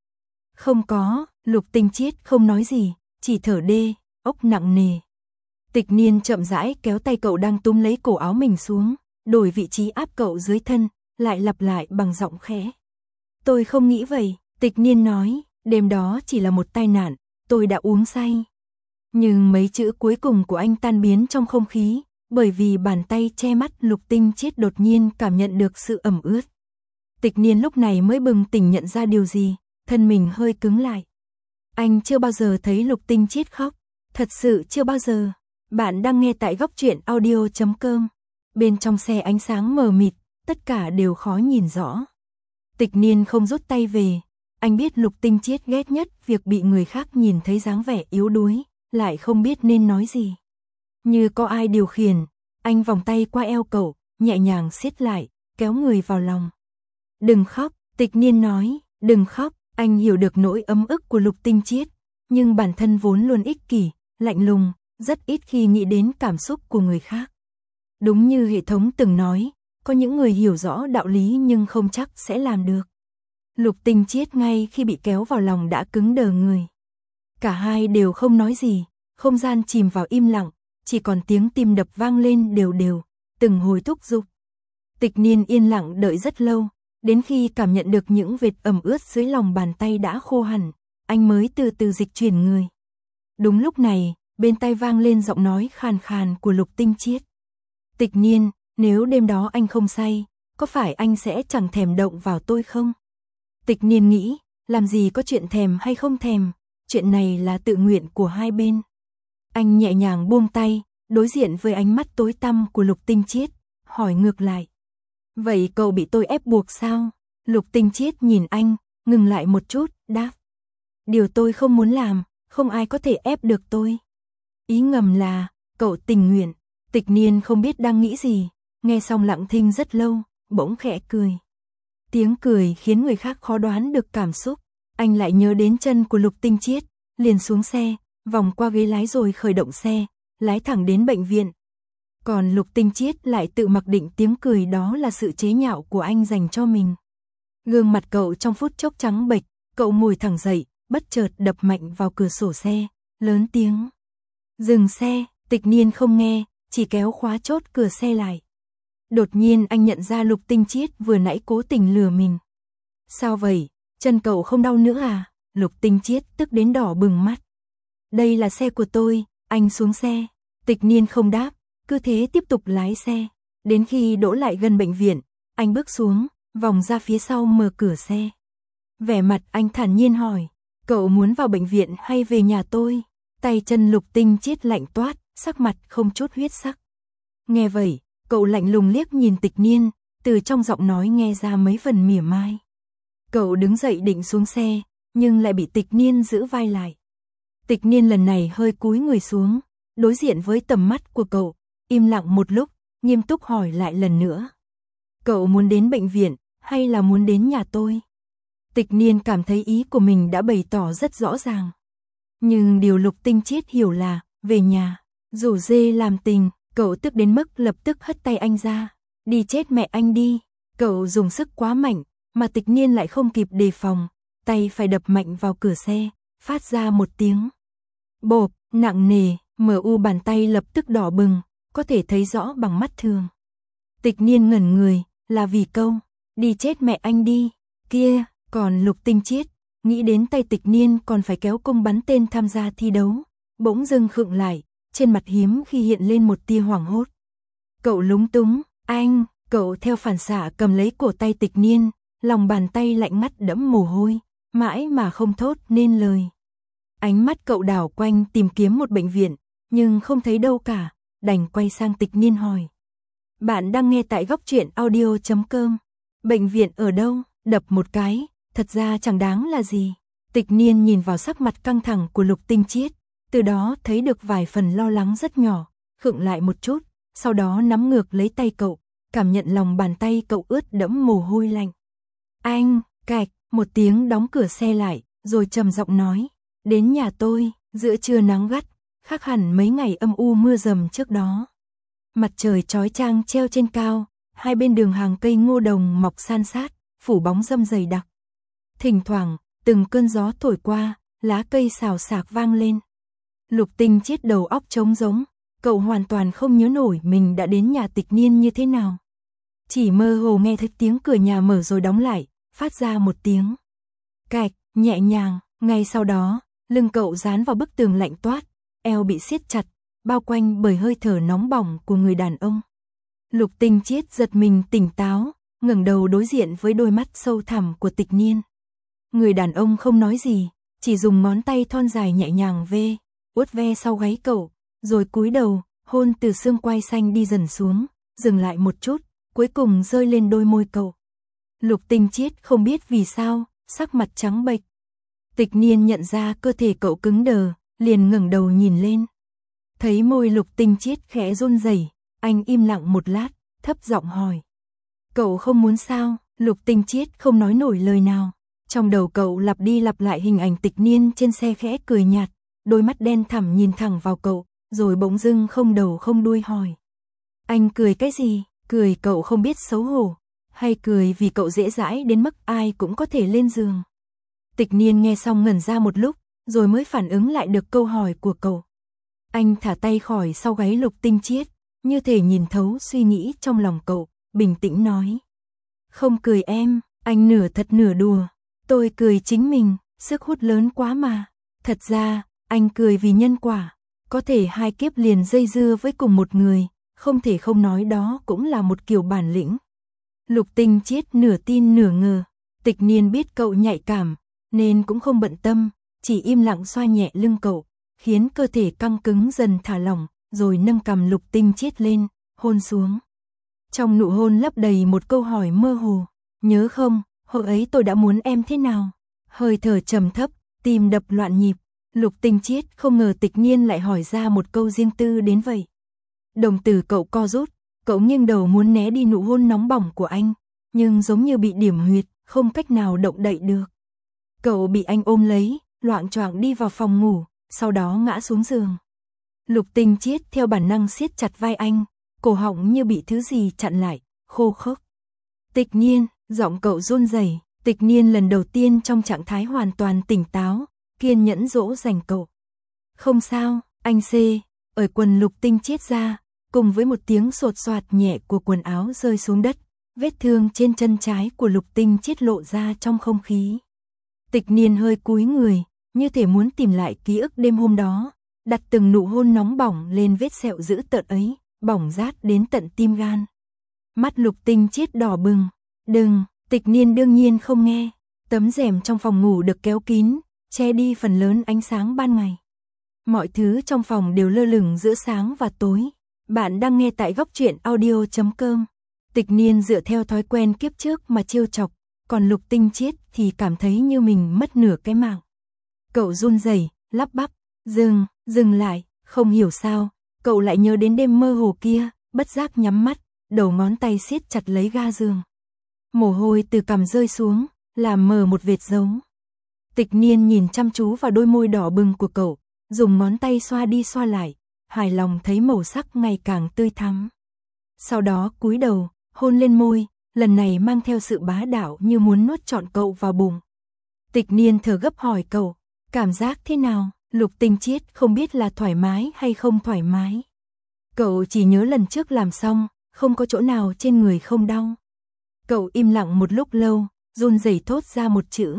Không có, Lục Tinh Chiết không nói gì, chỉ thở đê, ốc nặng nề. Tịch Niên chậm rãi kéo tay cậu đang túm lấy cổ áo mình xuống, đổi vị trí áp cậu dưới thân, lại lặp lại bằng giọng khẽ. Tôi không nghĩ vậy, Tịch Niên nói, đêm đó chỉ là một tai nạn, tôi đã uống say. Nhưng mấy chữ cuối cùng của anh tan biến trong không khí, bởi vì bàn tay che mắt Lục Tinh Chiết đột nhiên cảm nhận được sự ẩm ướt. Tịch Niên lúc này mới bừng tỉnh nhận ra điều gì, thân mình hơi cứng lại. Anh chưa bao giờ thấy Lục Tinh Chiết khóc, thật sự chưa bao giờ. Bạn đang nghe tại góc truyện audio chấm com. Bên trong xe ánh sáng mờ mịt, tất cả đều khó nhìn rõ. Tịch Niên không rút tay về, anh biết Lục Tinh Chiết ghét nhất việc bị người khác nhìn thấy dáng vẻ yếu đuối, lại không biết nên nói gì. Như có ai điều khiển, anh vòng tay qua eo cậu, nhẹ nhàng siết lại, kéo người vào lòng. Đừng khóc, Tịch Niên nói, đừng khóc, anh hiểu được nỗi ấm ức của Lục Tinh Chiết, nhưng bản thân vốn luôn ích kỷ, lạnh lùng, rất ít khi nghĩ đến cảm xúc của người khác. Đúng như hệ thống từng nói, có những người hiểu rõ đạo lý nhưng không chắc sẽ làm được. Lục Tinh Chiết ngay khi bị kéo vào lòng đã cứng đờ người. Cả hai đều không nói gì, không gian chìm vào im lặng, chỉ còn tiếng tim đập vang lên đều đều, từng hồi thúc giục. Tịch Niên yên lặng đợi rất lâu, đến khi cảm nhận được những vệt ẩm ướt dưới lòng bàn tay đã khô hẳn, anh mới từ từ dịch chuyển người. Đúng lúc này, bên tai vang lên giọng nói khàn khàn của Lục Tinh Chiết. Tịch Niên, nếu đêm đó anh không say, có phải anh sẽ chẳng thèm động vào tôi không? Tịch Niên nghĩ, làm gì có chuyện thèm hay không thèm, chuyện này là tự nguyện của hai bên. Anh nhẹ nhàng buông tay, đối diện với ánh mắt tối tăm của Lục Tinh Chiết, hỏi ngược lại. Vậy cậu bị tôi ép buộc sao? Lục Tinh Chiết nhìn anh, ngừng lại một chút, đáp. Điều tôi không muốn làm, không ai có thể ép được tôi. Ý ngầm là, cậu tình nguyện. Tịch Niên không biết đang nghĩ gì, nghe xong lặng thinh rất lâu, bỗng khẽ cười. Tiếng cười khiến người khác khó đoán được cảm xúc. Anh lại nhớ đến chân của Lục Tinh Chiết, liền xuống xe, vòng qua ghế lái rồi khởi động xe, lái thẳng đến bệnh viện. Còn Lục Tinh Chiết lại tự mặc định tiếng cười đó là sự chế nhạo của anh dành cho mình. Gương mặt cậu trong phút chốc trắng bệch, cậu ngồi thẳng dậy, bất chợt đập mạnh vào cửa sổ xe, lớn tiếng. Dừng xe, Tịch Niên không nghe, chỉ kéo khóa chốt cửa xe lại. Đột nhiên anh nhận ra Lục Tinh Chiết vừa nãy cố tình lừa mình. Sao vậy, chân cậu không đau nữa à? Lục Tinh Chiết tức đến đỏ bừng mắt. Đây là xe của tôi, anh xuống xe. Tịch Niên không đáp, cứ thế tiếp tục lái xe. Đến khi đỗ lại gần bệnh viện, anh bước xuống, vòng ra phía sau mở cửa xe. Vẻ mặt anh thản nhiên hỏi, cậu muốn vào bệnh viện hay về nhà tôi? Tay chân Lục Tinh Chiết lạnh toát, sắc mặt không chút huyết sắc. Nghe vậy, cậu lạnh lùng liếc nhìn Tịch Niên, từ trong giọng nói nghe ra mấy phần mỉa mai. Cậu đứng dậy định xuống xe, nhưng lại bị Tịch Niên giữ vai lại. Tịch Niên lần này hơi cúi người xuống, đối diện với tầm mắt của cậu, im lặng một lúc, nghiêm túc hỏi lại lần nữa. Cậu muốn đến bệnh viện, hay là muốn đến nhà tôi? Tịch Niên cảm thấy ý của mình đã bày tỏ rất rõ ràng. Nhưng điều Lục Tinh Chiết hiểu là, về nhà, rủ dê làm tình, cậu tức đến mức lập tức hất tay anh ra. Đi chết mẹ anh đi, cậu dùng sức quá mạnh, mà Tịch Niên lại không kịp đề phòng, tay phải đập mạnh vào cửa xe, phát ra một tiếng. Bộp, nặng nề, mờ u bàn tay lập tức đỏ bừng, có thể thấy rõ bằng mắt thường. Tịch Niên ngẩn người, là vì câu, đi chết mẹ anh đi, kia, còn Lục Tinh Chiết, nghĩ đến tay Tịch Niên còn phải kéo cung bắn tên tham gia thi đấu, bỗng dưng khựng lại, trên mặt hiếm khi hiện lên một tia hoảng hốt. Cậu lúng túng, anh, cậu theo phản xạ cầm lấy cổ tay Tịch Niên, lòng bàn tay lạnh ngắt đẫm mồ hôi, mãi mà không thốt nên lời. Ánh mắt cậu đảo quanh tìm kiếm một bệnh viện, nhưng không thấy đâu cả, đành quay sang Tịch Niên hỏi. Bạn đang nghe tại góc truyện audio chấm com. Bệnh viện ở đâu? Đập một cái, thật ra chẳng đáng là gì. Tịch Niên nhìn vào sắc mặt căng thẳng của Lục Tinh Chiết, từ đó thấy được vài phần lo lắng rất nhỏ, khựng lại một chút, sau đó nắm ngược lấy tay cậu, cảm nhận lòng bàn tay cậu ướt đẫm mồ hôi lạnh. Anh, cạch, một tiếng đóng cửa xe lại, rồi trầm giọng nói, đến nhà tôi, giữa trưa nắng gắt, khác hẳn mấy ngày âm u mưa dầm trước đó. Mặt trời chói chang treo trên cao, hai bên đường hàng cây ngô đồng mọc san sát, phủ bóng râm dày đặc. Thỉnh thoảng, từng cơn gió thổi qua, lá cây xào xạc vang lên. Lục Tinh Chiết đầu óc trống rỗng, cậu hoàn toàn không nhớ nổi mình đã đến nhà Tịch Niên như thế nào. Chỉ mơ hồ nghe thấy tiếng cửa nhà mở rồi đóng lại, phát ra một tiếng cạch, nhẹ nhàng, ngay sau đó, lưng cậu dán vào bức tường lạnh toát, eo bị siết chặt, bao quanh bởi hơi thở nóng bỏng của người đàn ông. Lục Tinh Chiết giật mình tỉnh táo, ngẩng đầu đối diện với đôi mắt sâu thẳm của Tịch Niên. Người đàn ông không nói gì, chỉ dùng ngón tay thon dài nhẹ nhàng vê, uốn ve sau gáy cậu, rồi cúi đầu, hôn từ xương quai xanh đi dần xuống, dừng lại một chút, cuối cùng rơi lên đôi môi cậu. Lục Tinh Chiết không biết vì sao, sắc mặt trắng bệch. Tịch Niên nhận ra cơ thể cậu cứng đờ, liền ngẩng đầu nhìn lên. Thấy môi Lục Tinh Chiết khẽ run rẩy, anh im lặng một lát, thấp giọng hỏi. Cậu không muốn sao? Lục Tinh Chiết không nói nổi lời nào. Trong đầu cậu lặp đi lặp lại hình ảnh Tịch Niên trên xe khẽ cười nhạt, đôi mắt đen thẳm nhìn thẳng vào cậu, rồi bỗng dưng không đầu không đuôi hỏi. Anh cười cái gì? Cười cậu không biết xấu hổ, hay cười vì cậu dễ dãi đến mức ai cũng có thể lên giường? Tịch Niên nghe xong ngẩn ra một lúc, rồi mới phản ứng lại được câu hỏi của cậu. Anh thả tay khỏi sau gáy Lục Tinh Chiết, như thể nhìn thấu suy nghĩ trong lòng cậu, bình tĩnh nói. Không cười em, anh nửa thật nửa đùa. Tôi cười chính mình, sức hút lớn quá mà. Thật ra, anh cười vì nhân quả. Có thể hai kiếp liền dây dưa với cùng một người, không thể không nói đó cũng là một kiểu bản lĩnh. Lục Tinh Chiết nửa tin nửa ngờ. Tịch Niên biết cậu nhạy cảm, nên cũng không bận tâm, chỉ im lặng xoa nhẹ lưng cậu, khiến cơ thể căng cứng dần thả lỏng, rồi nâng cằm Lục Tinh Chiết lên, hôn xuống. Trong nụ hôn lấp đầy một câu hỏi mơ hồ. Nhớ không, hồi ấy tôi đã muốn em thế nào? Hơi thở trầm thấp, tim đập loạn nhịp. Lục Tinh Chiết không ngờ Tịch Niên lại hỏi ra một câu riêng tư đến vậy. Đồng tử cậu co rút, cậu nghiêng đầu muốn né đi nụ hôn nóng bỏng của anh, nhưng giống như bị điểm huyệt, không cách nào động đậy được. Cậu bị anh ôm lấy, loạng choạng đi vào phòng ngủ, sau đó ngã xuống giường. Lục Tinh Chiết theo bản năng siết chặt vai anh, cổ họng như bị thứ gì chặn lại, khô khốc. Tịch Niên, giọng cậu run rẩy. Tịch Niên lần đầu tiên trong trạng thái hoàn toàn tỉnh táo, kiên nhẫn dỗ dành cậu. Không sao, anh C. Ở quần Lục Tinh Chiết ra, cùng với một tiếng sột soạt nhẹ của quần áo rơi xuống đất, vết thương trên chân trái của Lục Tinh Chiết lộ ra trong không khí. Tịch Niên hơi cúi người, như thể muốn tìm lại ký ức đêm hôm đó, đặt từng nụ hôn nóng bỏng lên vết sẹo dữ tợn ấy, bỏng rát đến tận tim gan. Mắt Lục Tinh Chiết đỏ bừng. Đừng, Tịch Niên đương nhiên không nghe. Tấm rèm trong phòng ngủ được kéo kín, che đi phần lớn ánh sáng ban ngày. Mọi thứ trong phòng đều lơ lửng giữa sáng và tối. Bạn đang nghe tại góc truyện audio chấm com. Tịch Niên dựa theo thói quen kiếp trước mà trêu chọc, còn Lục Tinh Chiết thì cảm thấy như mình mất nửa cái mạng. Cậu run rẩy, lắp bắp, dừng, dừng lại, không hiểu sao, cậu lại nhớ đến đêm mơ hồ kia, bất giác nhắm mắt, đầu ngón tay siết chặt lấy ga giường. Mồ hôi từ cằm rơi xuống, làm mờ một vệt dấu. Tịch Niên nhìn chăm chú vào đôi môi đỏ bừng của cậu, dùng ngón tay xoa đi xoa lại, hài lòng thấy màu sắc ngày càng tươi thắm. Sau đó cúi đầu, hôn lên môi, lần này mang theo sự bá đạo như muốn nuốt trọn cậu vào bụng. Tịch Niên thở gấp hỏi cậu, cảm giác thế nào? Lục Tinh Chiết không biết là thoải mái hay không thoải mái. Cậu chỉ nhớ lần trước làm xong, không có chỗ nào trên người không đau. Cậu im lặng một lúc lâu, run rẩy thốt ra một chữ.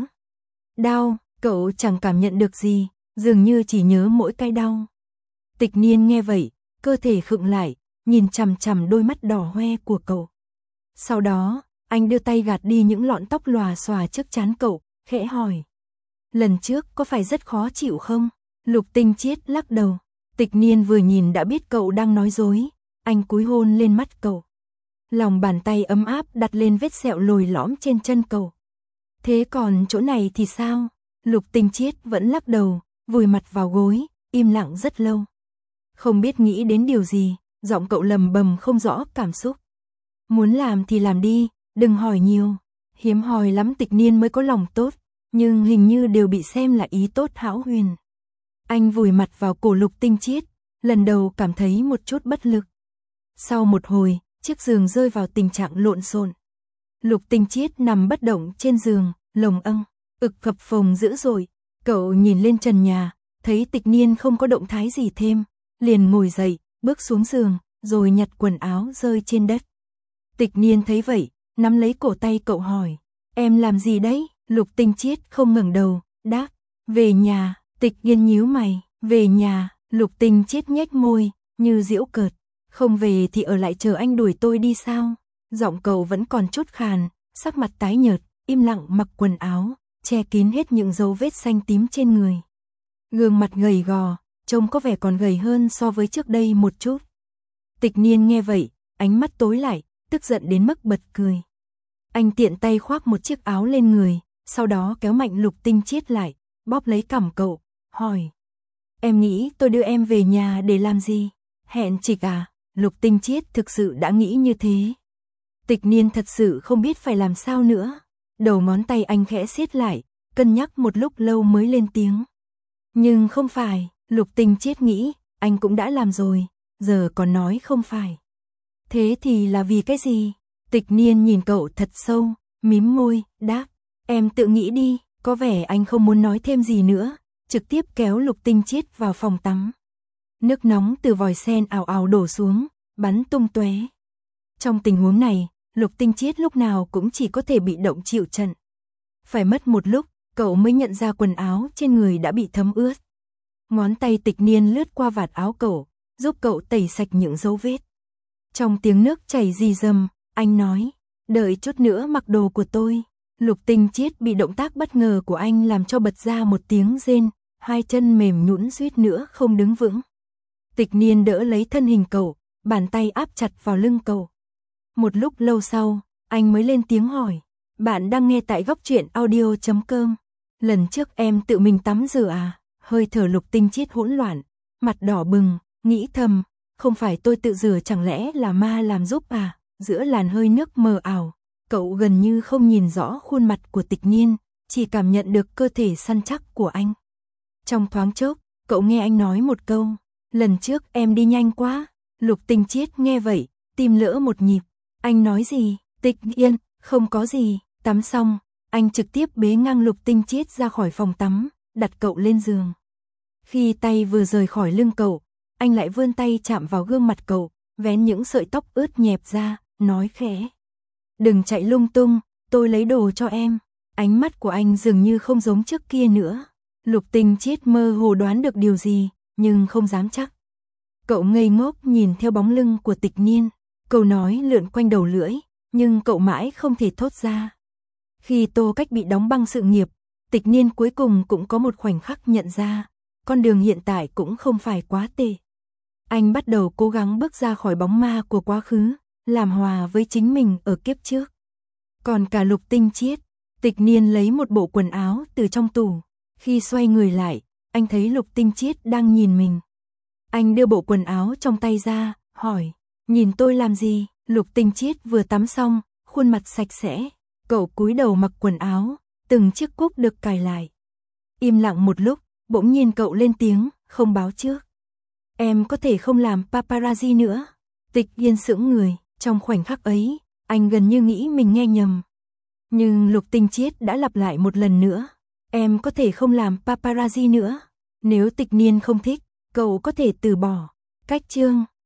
Đau, cậu chẳng cảm nhận được gì, dường như chỉ nhớ mỗi cái đau. Tịch Niên nghe vậy, cơ thể khựng lại, nhìn chằm chằm đôi mắt đỏ hoe của cậu. Sau đó, anh đưa tay gạt đi những lọn tóc lòa xòa trước trán cậu, khẽ hỏi. Lần trước có phải rất khó chịu không? Lục Tinh Chiết lắc đầu. Tịch Niên vừa nhìn đã biết cậu đang nói dối, anh cúi hôn lên mắt cậu. Lòng bàn tay ấm áp đặt lên vết sẹo lồi lõm trên chân cậu. Thế còn chỗ này thì sao? Lục Tinh Chiết vẫn lắc đầu, vùi mặt vào gối, im lặng rất lâu. Không biết nghĩ đến điều gì, giọng cậu lầm bầm không rõ cảm xúc. Muốn làm thì làm đi, đừng hỏi nhiều. Hiếm hoi lắm Tịch Niên mới có lòng tốt, nhưng hình như đều bị xem là ý tốt hão huyền. Anh vùi mặt vào cổ Lục Tinh Chiết, lần đầu cảm thấy một chút bất lực. Sau một hồi, chiếc giường rơi vào tình trạng lộn xộn. Lục Tinh Chiết nằm bất động trên giường, lồng âng, ực phập phồng dữ dội. Cậu nhìn lên trần nhà, thấy Tịch Niên không có động thái gì thêm, liền ngồi dậy, bước xuống giường, rồi nhặt quần áo rơi trên đất. Tịch Niên thấy vậy, nắm lấy cổ tay cậu hỏi, em làm gì đấy? Lục Tinh Chiết không ngẩng đầu, đáp, về nhà. Tịch Niên nhíu mày, về nhà. Lục Tinh Chiết nhếch môi, như giễu cợt, không về thì ở lại chờ anh đuổi tôi đi sao? Giọng cậu vẫn còn chút khàn, sắc mặt tái nhợt, im lặng mặc quần áo, che kín hết những dấu vết xanh tím trên người. Gương mặt gầy gò, trông có vẻ còn gầy hơn so với trước đây một chút. Tịch Niên nghe vậy, ánh mắt tối lại, tức giận đến mức bật cười. Anh tiện tay khoác một chiếc áo lên người, sau đó kéo mạnh Lục Tinh Chiết lại, bóp lấy cằm cậu, hỏi. Em nghĩ tôi đưa em về nhà để làm gì? Hẹn trịch à? Lục Tinh Chiết thực sự đã nghĩ như thế. Tịch Niên thật sự không biết phải làm sao nữa. Đầu ngón tay anh khẽ siết lại, cân nhắc một lúc lâu mới lên tiếng. Nhưng không phải, Lục Tinh Chiết nghĩ, anh cũng đã làm rồi, giờ còn nói không phải. Thế thì là vì cái gì? Tịch Niên nhìn cậu thật sâu, mím môi, đáp, em tự nghĩ đi. Có vẻ anh không muốn nói thêm gì nữa, trực tiếp kéo Lục Tinh Chiết vào phòng tắm. Nước nóng từ vòi sen ào ào đổ xuống, bắn tung tóe. Trong tình huống này, Lục Tinh Chiết lúc nào cũng chỉ có thể bị động chịu trận. Phải mất một lúc, cậu mới nhận ra quần áo trên người đã bị thấm ướt. Ngón tay Tịch Niên lướt qua vạt áo cậu, giúp cậu tẩy sạch những dấu vết. Trong tiếng nước chảy rì rầm, anh nói, đợi chút nữa mặc đồ của tôi. Lục Tinh Chiết bị động tác bất ngờ của anh làm cho bật ra một tiếng rên, hai chân mềm nhũn suýt nữa không đứng vững. Tịch Niên đỡ lấy thân hình cậu, bàn tay áp chặt vào lưng cậu. Một lúc lâu sau, anh mới lên tiếng hỏi, bạn đang nghe tại góc truyện audio chấm com. Lần trước em tự mình tắm rửa à? Hơi thở Lục Tinh Chiết hỗn loạn, mặt đỏ bừng, nghĩ thầm, không phải tôi tự rửa chẳng lẽ là ma làm giúp à? Giữa làn hơi nước mờ ảo, cậu gần như không nhìn rõ khuôn mặt của Tịch Niên, chỉ cảm nhận được cơ thể săn chắc của anh. Trong thoáng chốc, cậu nghe anh nói một câu, lần trước em đi nhanh quá. Lục Tinh Chiết nghe vậy, tim lỡ một nhịp. Anh nói gì? Tịch Niên, không có gì. Tắm xong, anh trực tiếp bế ngang Lục Tinh Chiết ra khỏi phòng tắm, đặt cậu lên giường. Khi tay vừa rời khỏi lưng cậu, anh lại vươn tay chạm vào gương mặt cậu, vén những sợi tóc ướt nhẹp ra, nói khẽ. Đừng chạy lung tung, tôi lấy đồ cho em. Ánh mắt của anh dường như không giống trước kia nữa. Lục Tinh Chiết mơ hồ đoán được điều gì, nhưng không dám chắc. Cậu ngây ngốc nhìn theo bóng lưng của Tịch Niên, câu nói lượn quanh đầu lưỡi, nhưng cậu mãi không thể thốt ra. Khi Tô Cách bị đóng băng sự nghiệp, Tịch Niên cuối cùng cũng có một khoảnh khắc nhận ra, con đường hiện tại cũng không phải quá tệ. Anh bắt đầu cố gắng bước ra khỏi bóng ma của quá khứ, làm hòa với chính mình ở kiếp trước. Còn cả Lục Tinh Chiết, Tịch Niên lấy một bộ quần áo từ trong tủ. Khi xoay người lại, anh thấy Lục Tinh Chiết đang nhìn mình. Anh đưa bộ quần áo trong tay ra, hỏi, nhìn tôi làm gì? Lục Tinh Chiết vừa tắm xong, khuôn mặt sạch sẽ. Cậu cúi đầu mặc quần áo, từng chiếc cúc được cài lại. Im lặng một lúc, bỗng nhiên cậu lên tiếng, không báo trước. Em có thể không làm paparazzi nữa. Tịch Niên sững người, trong khoảnh khắc ấy, anh gần như nghĩ mình nghe nhầm. Nhưng Lục Tinh Chiết đã lặp lại một lần nữa. Em có thể không làm paparazzi nữa. Nếu Tịch Niên không thích, cậu có thể từ bỏ. Cách chương